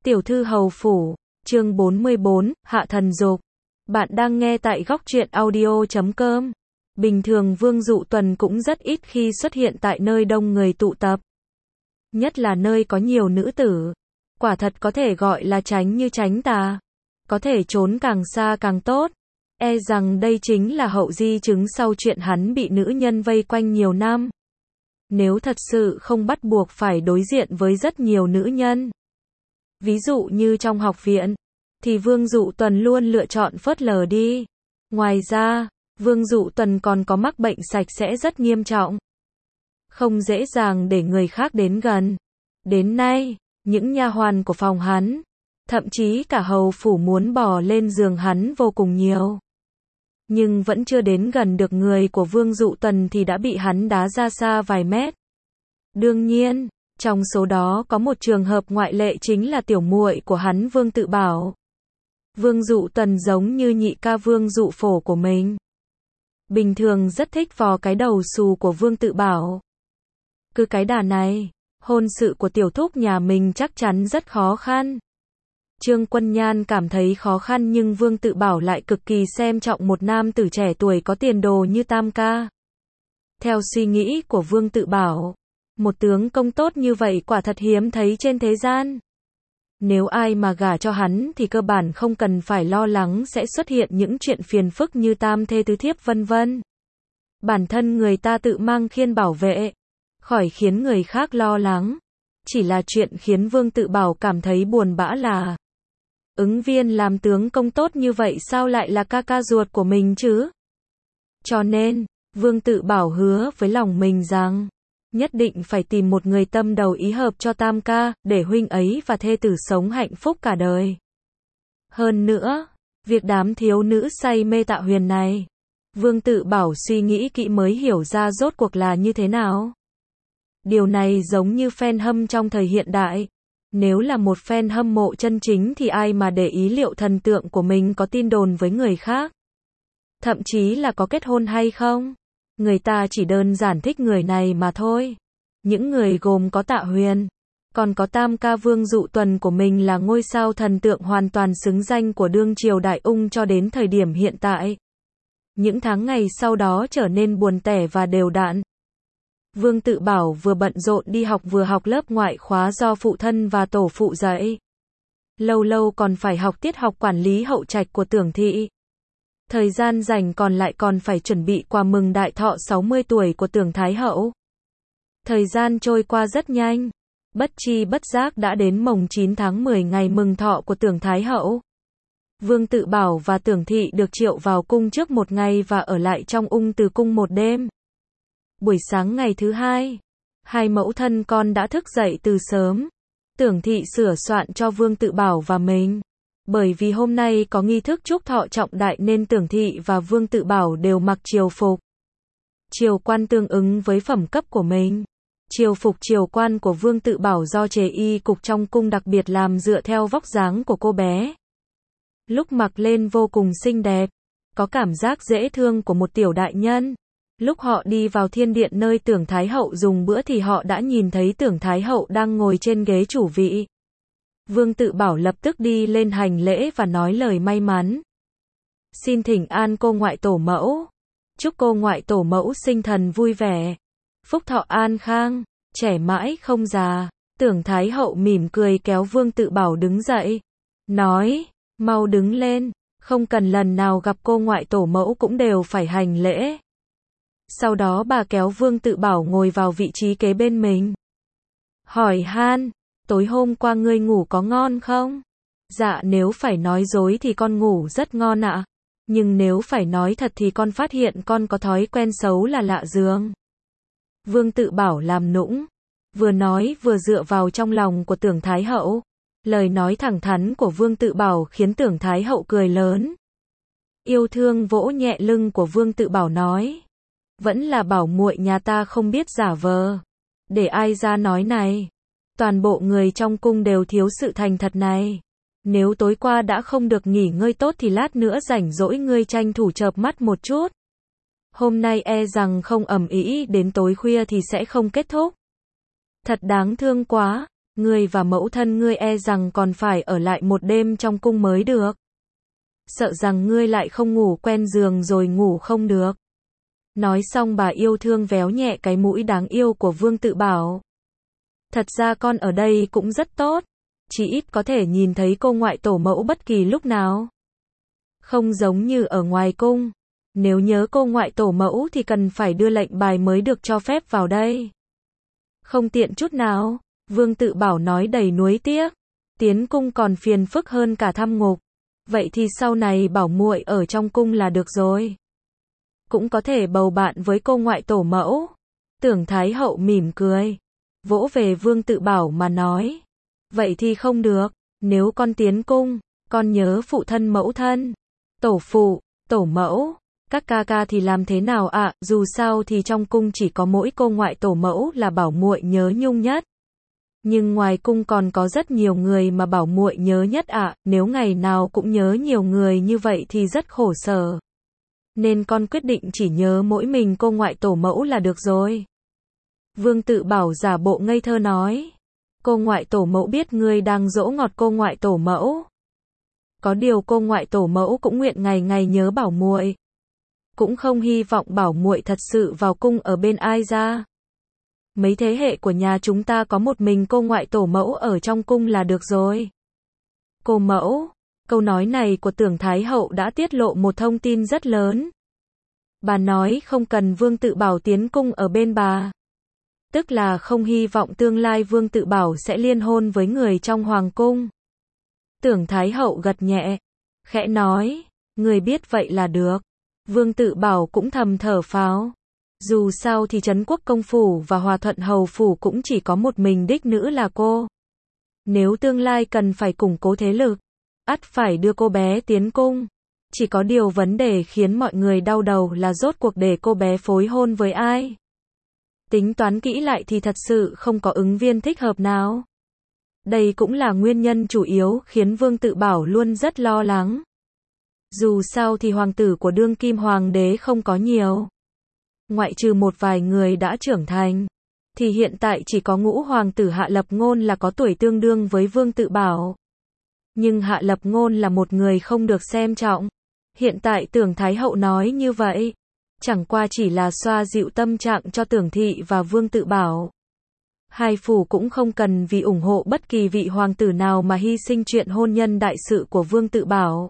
Tiểu thư hầu phủ, chương 44, hạ thần dục. Bạn đang nghe tại góc truyện audio.com. Bình thường Vương Dụ Tuần cũng rất ít khi xuất hiện tại nơi đông người tụ tập. Nhất là nơi có nhiều nữ tử. Quả thật có thể gọi là tránh như tránh tà. Có thể trốn càng xa càng tốt. E rằng đây chính là hậu di chứng sau chuyện hắn bị nữ nhân vây quanh nhiều năm. Nếu thật sự không bắt buộc phải đối diện với rất nhiều nữ nhân. Ví dụ như trong học viện, thì Vương Dụ Tuần luôn lựa chọn phớt lờ đi. Ngoài ra, Vương Dụ Tuần còn có mắc bệnh sạch sẽ rất nghiêm trọng. Không dễ dàng để người khác đến gần. Đến nay, những nha hoàn của phòng hắn, thậm chí cả hầu phủ muốn bò lên giường hắn vô cùng nhiều. Nhưng vẫn chưa đến gần được người của Vương Dụ Tuần thì đã bị hắn đá ra xa vài mét. Đương nhiên, trong số đó có một trường hợp ngoại lệ chính là tiểu muội của hắn Vương Tự Bảo. Vương Dụ Tuần giống như nhị ca Vương Dụ Phổ của mình. Bình thường rất thích vò cái đầu xù của Vương Tự Bảo. Cứ cái đà này, hôn sự của tiểu thúc nhà mình chắc chắn rất khó khăn. Trương Quân Nhan cảm thấy khó khăn nhưng Vương Tự Bảo lại cực kỳ xem trọng một nam tử trẻ tuổi có tiền đồ như Tam ca. Theo suy nghĩ của Vương Tự Bảo, một tướng công tốt như vậy quả thật hiếm thấy trên thế gian. Nếu ai mà gả cho hắn thì cơ bản không cần phải lo lắng sẽ xuất hiện những chuyện phiền phức như tam thê tứ thiếp vân vân. Bản thân người ta tự mang khiên bảo vệ, khỏi khiến người khác lo lắng. Chỉ là chuyện khiến Vương Tự Bảo cảm thấy buồn bã là ứng viên làm tướng công tốt như vậy sao lại là ca ca ruột của mình chứ? Cho nên, Vương Tự Bảo hứa với lòng mình rằng nhất định phải tìm một người tâm đầu ý hợp cho Tam ca, để huynh ấy và thê tử sống hạnh phúc cả đời. Hơn nữa, việc đám thiếu nữ say mê Tạ Huyền này, Vương Tự Bảo suy nghĩ kỹ mới hiểu ra rốt cuộc là như thế nào. Điều này giống như fan hâm trong thời hiện đại. Nếu là một fan hâm mộ chân chính thì ai mà để ý liệu thần tượng của mình có tin đồn với người khác. Thậm chí là có kết hôn hay không. Người ta chỉ đơn giản thích người này mà thôi. Những người gồm có Tạ Huyền, còn có Tam ca Vương Dụ Tuần của mình là ngôi sao thần tượng hoàn toàn xứng danh của đương triều Đại Ung cho đến thời điểm hiện tại. Những tháng ngày sau đó trở nên buồn tẻ và đều đặn. Vương Tự Bảo vừa bận rộn đi học vừa học lớp ngoại khóa do phụ thân và tổ phụ dạy. Lâu lâu còn phải học tiết học quản lý hậu trạch của Tưởng thị. Thời gian rảnh còn lại còn phải chuẩn bị quà mừng đại thọ 60 tuổi của Tưởng Thái Hậu. Thời gian trôi qua rất nhanh. Bất chi bất giác đã đến mồng 9 tháng 10 ngày mừng thọ của Tưởng Thái Hậu. Vương Tự Bảo và Tưởng thị được triệu vào cung trước một ngày và ở lại trong ung từ cung một đêm. Buổi sáng ngày thứ hai, hai mẫu thân con đã thức dậy từ sớm. Tưởng thị sửa soạn cho Vương Tự Bảo và mình. Bởi vì hôm nay có nghi thức chúc thọ trọng đại nên Tưởng thị và Vương Tự Bảo đều mặc triều phục. Triều quan tương ứng với phẩm cấp của mình. Triều phục triều quan của Vương Tự Bảo do chế y cục trong cung đặc biệt làm dựa theo vóc dáng của cô bé. Lúc mặc lên vô cùng xinh đẹp, có cảm giác dễ thương của một tiểu đại nhân. Lúc họ đi vào thiên điện nơi Tưởng Thái Hậu dùng bữa thì họ đã nhìn thấy Tưởng Thái Hậu đang ngồi trên ghế chủ vị. Vương Tự Bảo lập tức đi lên hành lễ và nói lời may mắn. Xin thỉnh an cô ngoại tổ mẫu. Chúc cô ngoại tổ mẫu sinh thần vui vẻ, phúc thọ an khang, trẻ mãi không già. Tưởng Thái Hậu mỉm cười kéo Vương Tự Bảo đứng dậy. Nói, mau đứng lên, không cần lần nào gặp cô ngoại tổ mẫu cũng đều phải hành lễ. Sau đó bà kéo Vương Tự Bảo ngồi vào vị trí kế bên mình. Hỏi han, tối hôm qua ngươi ngủ có ngon không? Dạ nếu phải nói dối thì con ngủ rất ngon ạ. Nhưng nếu phải nói thật thì con phát hiện con có thói quen xấu là lạ giường. Vương Tự Bảo làm nũng. Vừa nói vừa dựa vào trong lòng của Tưởng Thái Hậu. Lời nói thẳng thắn của Vương Tự Bảo khiến Tưởng Thái Hậu cười lớn. Yêu thương vỗ nhẹ lưng của Vương Tự Bảo nói. Vẫn là bảo muội nhà ta không biết giả vờ. Để ai ra nói này. Toàn bộ người trong cung đều thiếu sự thành thật này. Nếu tối qua đã không được nghỉ ngơi tốt thì lát nữa rảnh rỗi ngươi tranh thủ chợp mắt một chút. Hôm nay e rằng không ầm ĩ đến tối khuya thì sẽ không kết thúc. Thật đáng thương quá. Ngươi và mẫu thân ngươi e rằng còn phải ở lại một đêm trong cung mới được. Sợ rằng ngươi lại không ngủ quen giường rồi ngủ không được. Nói xong bà yêu thương véo nhẹ cái mũi đáng yêu của Vương Tự Bảo. Thật ra con ở đây cũng rất tốt. Chỉ ít có thể nhìn thấy cô ngoại tổ mẫu bất kỳ lúc nào. Không giống như ở ngoài cung. Nếu nhớ cô ngoại tổ mẫu thì cần phải đưa lệnh bài mới được cho phép vào đây. Không tiện chút nào. Vương Tự Bảo nói đầy nuối tiếc. Tiến cung còn phiền phức hơn cả thăm ngục. Vậy thì sau này bảo muội ở trong cung là được rồi. Cũng có thể bầu bạn với cô ngoại tổ mẫu. Tưởng Thái hậu mỉm cười. Vỗ về Vương Tự Bảo mà nói. Vậy thì không được. Nếu con tiến cung, con nhớ phụ thân mẫu thân. Tổ phụ, tổ mẫu. Các ca ca thì làm thế nào ạ? Dù sao thì trong cung chỉ có mỗi cô ngoại tổ mẫu là bảo muội nhớ nhung nhất. Nhưng ngoài cung còn có rất nhiều người mà bảo muội nhớ nhất ạ. Nếu ngày nào cũng nhớ nhiều người như vậy thì rất khổ sở. Nên con quyết định chỉ nhớ mỗi mình cô ngoại tổ mẫu là được rồi. Vương Tự Bảo giả bộ ngây thơ nói. Cô ngoại tổ mẫu biết ngươi đang dỗ ngọt cô ngoại tổ mẫu. Có điều cô ngoại tổ mẫu cũng nguyện ngày ngày nhớ bảo muội. Cũng không hy vọng bảo muội thật sự vào cung ở bên ai ra. Mấy thế hệ của nhà chúng ta có một mình cô ngoại tổ mẫu ở trong cung là được rồi. Cô mẫu, câu nói này của Tưởng Thái hậu đã tiết lộ một thông tin rất lớn. Bà nói không cần Vương Tự Bảo tiến cung ở bên bà. Tức là không hy vọng tương lai Vương Tự Bảo sẽ liên hôn với người trong hoàng cung. Tưởng Thái hậu gật nhẹ, khẽ nói, người biết vậy là được. Vương Tự Bảo cũng thầm thở phào. Dù sao thì Trấn Quốc công phủ và Hòa Thuận hầu phủ cũng chỉ có một mình đích nữ là cô. Nếu tương lai cần phải củng cố thế lực, ắt phải đưa cô bé tiến cung. Chỉ có điều vấn đề khiến mọi người đau đầu là rốt cuộc để cô bé phối hôn với ai. Tính toán kỹ lại thì thật sự không có ứng viên thích hợp nào. Đây cũng là nguyên nhân chủ yếu khiến Vương Tự Bảo luôn rất lo lắng. Dù sao thì hoàng tử của đương kim hoàng đế không có nhiều. Ngoại trừ một vài người đã trưởng thành, thì hiện tại chỉ có ngũ hoàng tử Hạ Lập Ngôn là có tuổi tương đương với Vương Tự Bảo. Nhưng Hạ Lập Ngôn là một người không được xem trọng. Hiện tại Tưởng Thái hậu nói như vậy, chẳng qua chỉ là xoa dịu tâm trạng cho Tưởng thị và Vương Tự Bảo. Hai phủ cũng không cần vì ủng hộ bất kỳ vị hoàng tử nào mà hy sinh chuyện hôn nhân đại sự của Vương Tự Bảo.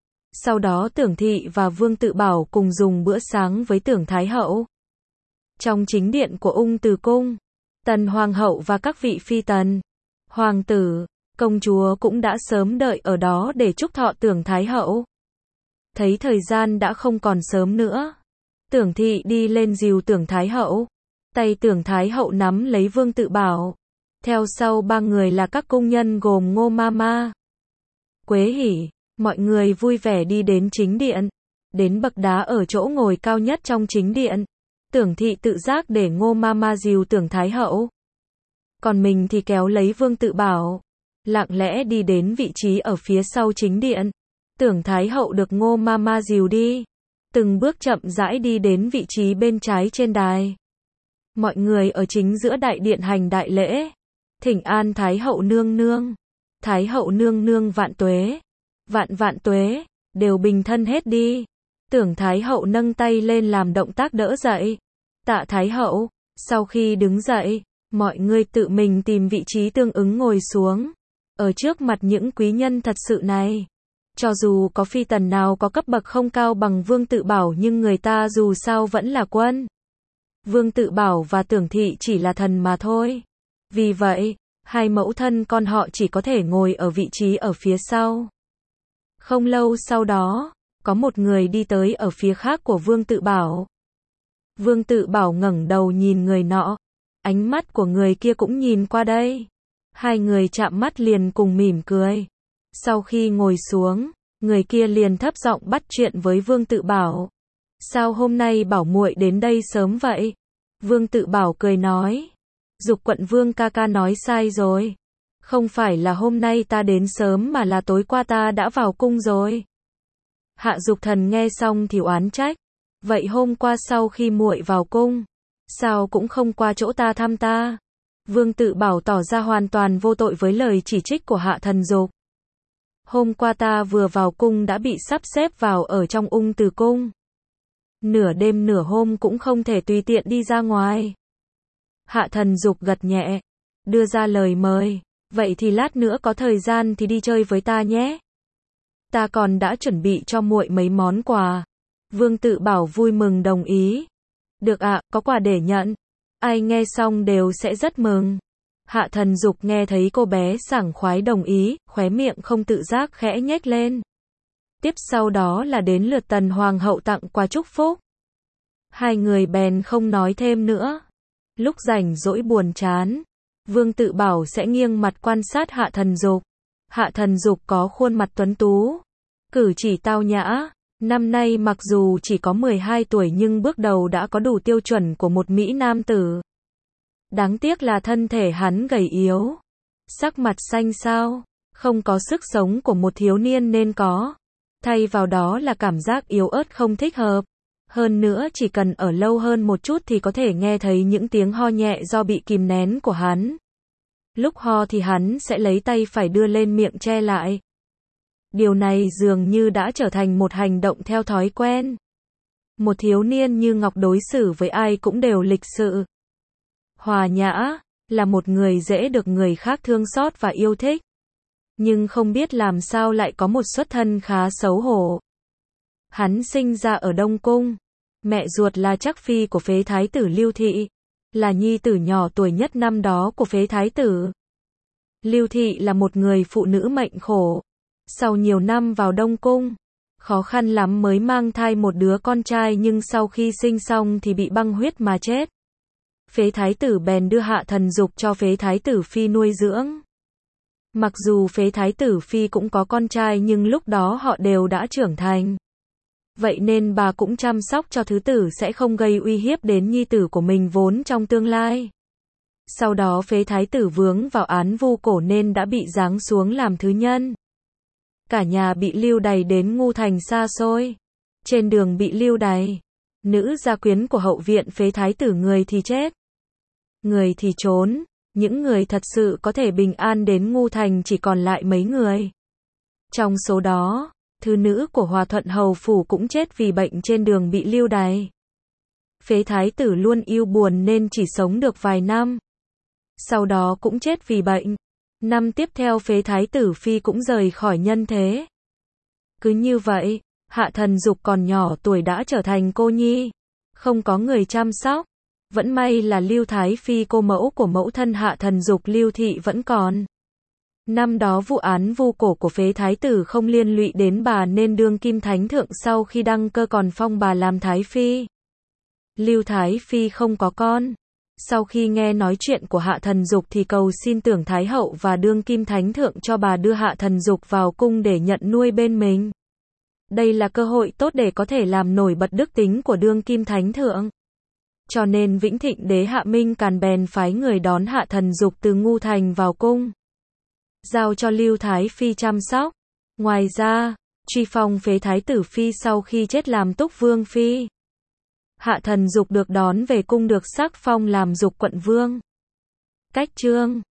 Sau đó Tưởng thị và Vương Tự Bảo cùng dùng bữa sáng với Tưởng Thái hậu. Trong chính điện của Ung Từ cung, Tần hoàng hậu và các vị phi tần, hoàng tử, công chúa cũng đã sớm đợi ở đó để chúc thọ Tưởng Thái hậu. Thấy thời gian đã không còn sớm nữa, Tưởng thị đi lên dìu Tưởng Thái hậu. Tay Tưởng Thái hậu nắm lấy Vương Tự Bảo. Theo sau ba người là các cung nhân gồm Ngô Mama, Quế Hỉ. Mọi người vui vẻ đi đến chính điện. Đến bậc đá ở chỗ ngồi cao nhất trong chính điện. Tưởng thị tự giác để Ngô Mama dìu Tưởng Thái hậu. Còn mình thì kéo lấy Vương Tự Bảo. Lặng lẽ đi đến vị trí ở phía sau chính điện. Tưởng Thái hậu được Ngô Mama dìu đi. Từng bước chậm rãi đi đến vị trí bên trái trên đài. Mọi người ở chính giữa đại điện hành đại lễ. Thỉnh an Thái hậu nương nương. Thái hậu nương nương vạn tuế. Vạn vạn tuế, đều bình thân hết đi. Tưởng Thái hậu nâng tay lên làm động tác đỡ dậy. Tạ Thái hậu, sau khi đứng dậy, mọi người tự mình tìm vị trí tương ứng ngồi xuống. Ở trước mặt những quý nhân thật sự này. Cho dù có phi tần nào có cấp bậc không cao bằng Vương Tự Bảo nhưng người ta dù sao vẫn là quân. Vương Tự Bảo và Tưởng thị chỉ là thần mà thôi. Vì vậy, hai mẫu thân con họ chỉ có thể ngồi ở vị trí ở phía sau. Không lâu sau đó, có một người đi tới ở phía khác của Vương Tự Bảo. Vương Tự Bảo ngẩng đầu nhìn người nọ. Ánh mắt của người kia cũng nhìn qua đây. Hai người chạm mắt liền cùng mỉm cười. Sau khi ngồi xuống, người kia liền thấp giọng bắt chuyện với Vương Tự Bảo. Sao hôm nay bảo muội đến đây sớm vậy? Vương Tự Bảo cười nói. Dục quận Vương ca ca nói sai rồi. Không phải là hôm nay ta đến sớm mà là tối qua ta đã vào cung rồi. Hạ Dục Thần nghe xong thì oán trách. Vậy hôm qua sau khi muội vào cung, sao cũng không qua chỗ ta thăm ta? Vương Tự Bảo tỏ ra hoàn toàn vô tội với lời chỉ trích của Hạ Thần Dục. Hôm qua ta vừa vào cung đã bị sắp xếp vào ở trong ung từ cung. Nửa đêm nửa hôm cũng không thể tùy tiện đi ra ngoài. Hạ Thần Dục gật nhẹ, đưa ra lời mời. Vậy thì lát nữa có thời gian thì đi chơi với ta nhé. Ta còn đã chuẩn bị cho muội mấy món quà. Vương Tự Bảo vui mừng đồng ý. Được ạ, có quà để nhận. Ai nghe xong đều sẽ rất mừng. Hạ Thần Dục nghe thấy cô bé sảng khoái đồng ý, khóe miệng không tự giác khẽ nhếch lên. Tiếp sau đó là đến lượt Tần Hoàng hậu tặng quà chúc phúc. Hai người bèn không nói thêm nữa. Lúc rảnh rỗi buồn chán, Vương Tự Bảo sẽ nghiêng mặt quan sát Hạ Thần Dục. Hạ Thần Dục có khuôn mặt tuấn tú, cử chỉ tao nhã. Năm nay mặc dù chỉ có 12 tuổi nhưng bước đầu đã có đủ tiêu chuẩn của một mỹ nam tử. Đáng tiếc là thân thể hắn gầy yếu, sắc mặt xanh xao, không có sức sống của một thiếu niên nên có. Thay vào đó là cảm giác yếu ớt không thích hợp. Hơn nữa chỉ cần ở lâu hơn một chút thì có thể nghe thấy những tiếng ho nhẹ do bị kìm nén của hắn. Lúc ho thì hắn sẽ lấy tay phải đưa lên miệng che lại. Điều này dường như đã trở thành một hành động theo thói quen. Một thiếu niên như Ngọc đối xử với ai cũng đều lịch sự, hòa nhã, là một người dễ được người khác thương xót và yêu thích. Nhưng không biết làm sao lại có một xuất thân khá xấu hổ. Hắn sinh ra ở Đông Cung. Mẹ ruột là Trắc Phi của phế thái tử Lưu Thị, là nhi tử nhỏ tuổi nhất năm đó của phế thái tử. Lưu Thị là một người phụ nữ mệnh khổ. Sau nhiều năm vào Đông Cung, khó khăn lắm mới mang thai một đứa con trai nhưng sau khi sinh xong thì bị băng huyết mà chết. Phế thái tử bèn đưa Hạ Thần Dục cho phế thái tử Phi nuôi dưỡng. Mặc dù phế thái tử Phi cũng có con trai nhưng lúc đó họ đều đã trưởng thành. Vậy nên bà cũng chăm sóc cho thứ tử sẽ không gây uy hiếp đến nhi tử của mình vốn trong tương lai. Sau đó phế thái tử vướng vào án vu cổ nên đã bị giáng xuống làm thứ nhân. Cả nhà bị lưu đày đến Ngu Thành xa xôi. Trên đường bị lưu đày, nữ gia quyến của hậu viện phế thái tử người thì chết, người thì trốn. Những người thật sự có thể bình an đến Ngu Thành chỉ còn lại mấy người. Trong số đó, thứ nữ của Hòa Thuận Hầu Phủ cũng chết vì bệnh trên đường bị lưu đày. Phế thái tử luôn yêu buồn nên chỉ sống được vài năm. Sau đó cũng chết vì bệnh. Năm tiếp theo phế thái tử Phi cũng rời khỏi nhân thế. Cứ như vậy, Hạ Thần Dục còn nhỏ tuổi đã trở thành cô nhi, không có người chăm sóc. Vẫn may là Lưu Thái Phi cô mẫu của mẫu thân Hạ Thần Dục Lưu Thị vẫn còn. Năm đó vụ án vu cổ của phế thái tử không liên lụy đến bà nên đương kim thánh thượng sau khi đăng cơ còn phong bà làm Thái Phi. Lưu Thái Phi không có con. Sau khi nghe nói chuyện của Hạ Thần Dục thì cầu xin Tưởng Thái Hậu và đương kim thánh thượng cho bà đưa Hạ Thần Dục vào cung để nhận nuôi bên mình. Đây là cơ hội tốt để có thể làm nổi bật đức tính của đương kim thánh thượng. Cho nên Vĩnh Thịnh đế Hạ Minh Càn bèn phái người đón Hạ Thần Dục từ Ngu Thành vào cung, giao cho Lưu Thái Phi chăm sóc. Ngoài ra, truy phong phế thái tử Phi sau khi chết làm Túc Vương Phi. Hạ Thần Dục được đón về cung được sắc phong làm Dục quận vương. Cách chương